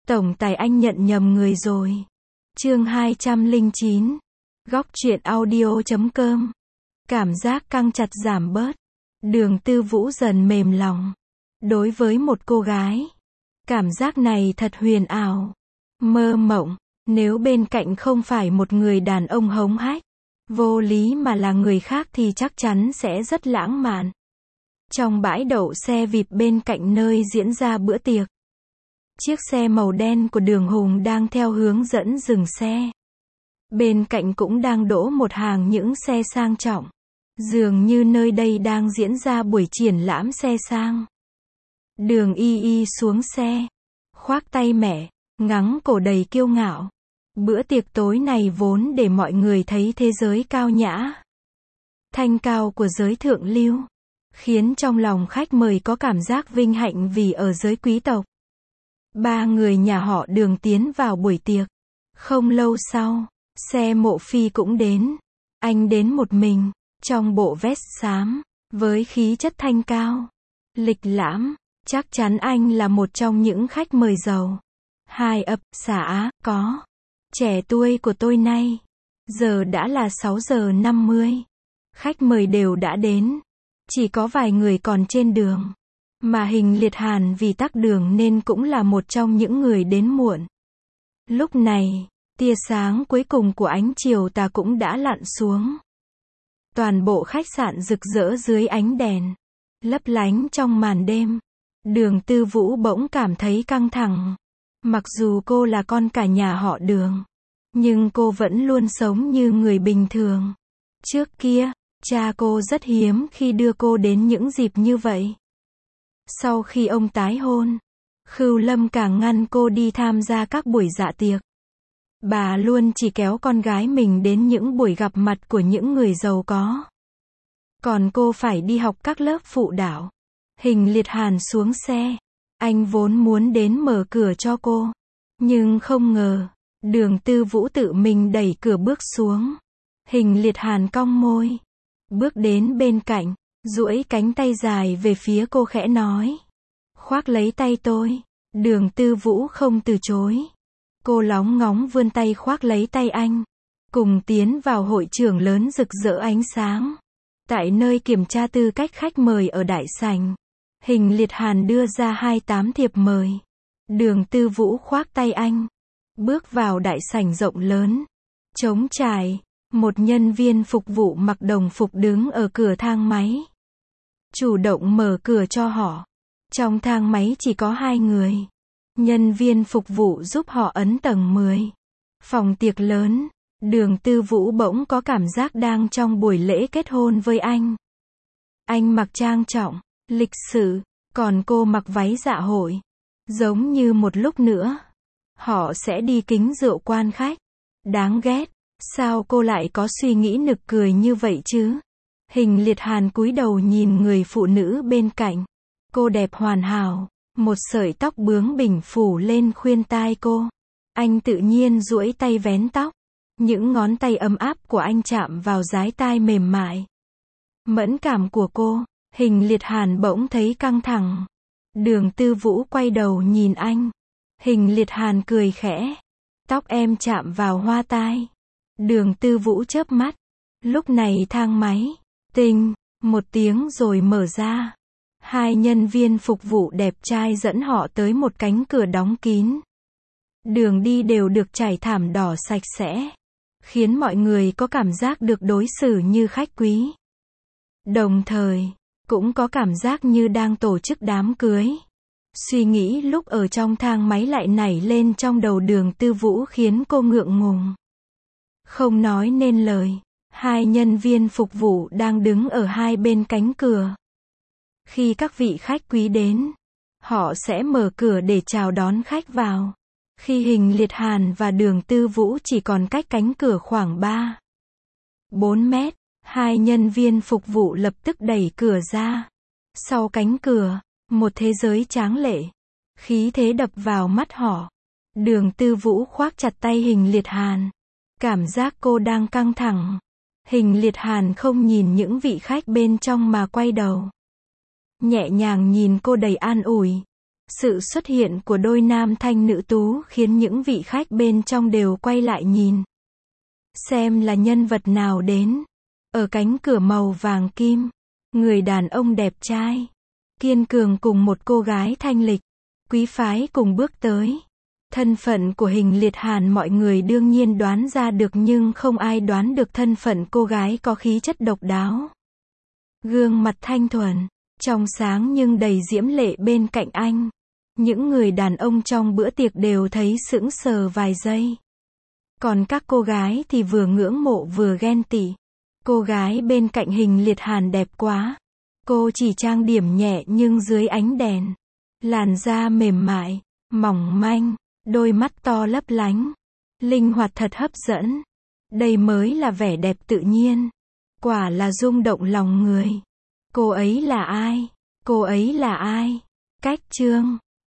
Tổng tài anh nhận nhầm người rồi. Chương 209. Góc truyện audio.com. Cảm giác căng chặt giảm bớt. Đường Tư Vũ dần mềm lòng. Đối với một cô gái, cảm giác này thật huyền ảo, mơ mộng. Nếu bên cạnh không phải một người đàn ông hống hách, vô lý mà là người khác thì chắc chắn sẽ rất lãng mạn. Trong bãi đậu xe vip bên cạnh nơi diễn ra bữa tiệc, chiếc xe màu đen của Đường Hùng đang theo hướng dẫn dừng xe. Bên cạnh cũng đang đỗ một hàng những xe sang trọng. Dường như nơi đây đang diễn ra buổi triển lãm xe sang. Đường Y Y xuống xe, khoác tay mẹ, ngắng cổ đầy kiêu ngạo. Bữa tiệc tối này vốn để mọi người thấy thế giới cao nhã, thanh cao của giới thượng lưu, khiến trong lòng khách mời có cảm giác vinh hạnh vì ở giới quý tộc. Ba người nhà họ Đường tiến vào buổi tiệc. Không lâu sau, xe Mộ Phi cũng đến. Anh đến một mình, trong bộ vest xám, với khí chất thanh cao, lịch lãm. Chắc chắn anh là một trong những khách mời giàu. Hai ấp, xã, có. Trẻ tuổi của tôi nay. Giờ đã là 6 giờ 50. Khách mời đều đã đến. Chỉ có vài người còn trên đường. Mà Hình Liệt Hàn vì tắc đường nên cũng là một trong những người đến muộn. Lúc này, tia sáng cuối cùng của ánh chiều tà cũng đã lặn xuống. Toàn bộ khách sạn rực rỡ dưới ánh đèn, lấp lánh trong màn đêm. Đường Tư Vũ bỗng cảm thấy căng thẳng. Mặc dù cô là con cả nhà họ Đường, nhưng cô vẫn luôn sống như người bình thường. Trước kia, cha cô rất hiếm khi đưa cô đến những dịp như vậy. Sau khi ông tái hôn, Khưu Lâm càng ngăn cô đi tham gia các buổi dạ tiệc. Bà luôn chỉ kéo con gái mình đến những buổi gặp mặt của những người giàu có. Còn cô phải đi học các lớp phụ đạo. Hình Liệt Hàn xuống xe. Anh vốn muốn đến mở cửa cho cô. Nhưng không ngờ, Đường Tư Vũ tự mình đẩy cửa bước xuống. Hình Liệt Hàn cong môi, bước đến bên cạnh, duỗi cánh tay dài về phía cô khẽ nói. Khoác lấy tay tôi. Đường Tư Vũ không từ chối. Cô lóng ngóng vươn tay khoác lấy tay anh. Cùng tiến vào hội trường lớn rực rỡ ánh sáng. Tại nơi kiểm tra tư cách khách mời ở đại sảnh, Hình Liệt Hàn đưa ra 28 thiệp mời. Đường Tư Vũ khoác tay anh, bước vào đại sảnh rộng lớn, trống trải. Một nhân viên phục vụ mặc đồng phục đứng ở cửa thang máy, chủ động mở cửa cho họ. Trong thang máy chỉ có 2 người. Nhân viên phục vụ giúp họ ấn tầng 10. Phòng tiệc lớn. Đường Tư Vũ bỗng có cảm giác đang trong buổi lễ kết hôn với anh. Anh mặc trang trọng, lịch sự, còn cô mặc váy dạ hội. Giống như một lúc nữa, họ sẽ đi kính rượu quan khách. Đáng ghét, sao cô lại có suy nghĩ nực cười như vậy chứ? Hình Liệt Hàn cúi đầu nhìn người phụ nữ bên cạnh. Cô đẹp hoàn hảo, một sợi tóc bướng bỉnh phủ lên khuyên tai cô. Anh tự nhiên duỗi tay vén tóc. Những ngón tay ấm áp của anh chạm vào dái tai mềm mại, mẫn cảm của cô. Hình Liệt Hàn bỗng thấy căng thẳng. Đường Tư Vũ quay đầu nhìn anh. Hình Liệt Hàn cười khẽ. Tóc em chạm vào hoa tai. Đường Tư Vũ chớp mắt. Lúc này thang máy, tinh, một tiếng rồi mở ra. 2 nhân viên phục vụ đẹp trai dẫn họ tới một cánh cửa đóng kín. Đường đi đều được trải thảm đỏ sạch sẽ, khiến mọi người có cảm giác được đối xử như khách quý. Đồng thời, cũng có cảm giác như đang tổ chức đám cưới. Suy nghĩ lúc ở trong thang máy lại nảy lên trong đầu Đường Tư Vũ khiến cô ngượng ngùng, không nói nên lời. 2 nhân viên phục vụ đang đứng ở hai bên cánh cửa. Khi các vị khách quý đến, họ sẽ mở cửa để chào đón khách vào. Khi Hình Liệt Hàn và Đường Tư Vũ chỉ còn cách cánh cửa khoảng 3-4 mét, 2 nhân viên phục vụ lập tức đẩy cửa ra. Sau cánh cửa, một thế giới tráng lệ, khí thế đập vào mắt họ. Đường Tư Vũ khoác chặt tay Hình Liệt Hàn. Cảm giác cô đang căng thẳng. Hình Liệt Hàn không nhìn những vị khách bên trong mà quay đầu. Nhẹ nhàng nhìn cô đầy an ủi. Sự xuất hiện của đôi nam thanh nữ tú khiến những vị khách bên trong đều quay lại nhìn. Xem là nhân vật nào đến. Ở cánh cửa màu vàng kim, người đàn ông đẹp trai, kiên cường cùng một cô gái thanh lịch, quý phái cùng bước tới. Thân phận của Hình Liệt Hàn mọi người đương nhiên đoán ra được nhưng không ai đoán được thân phận cô gái có khí chất độc đáo. Gương mặt thanh thuần, trong sáng nhưng đầy diễm lệ bên cạnh anh. Những người đàn ông trong bữa tiệc đều thấy sững sờ vài giây. Còn các cô gái thì vừa ngưỡng mộ vừa ghen tị. Cô gái bên cạnh Hình Liệt Hàn đẹp quá. Cô chỉ trang điểm nhẹ nhưng dưới ánh đèn, làn da mềm mại, mỏng manh, đôi mắt to lấp lánh, linh hoạt thật hấp dẫn. Đây mới là vẻ đẹp tự nhiên. Quả là rung động lòng người. Cô ấy là ai? Cô ấy là ai? Cách chương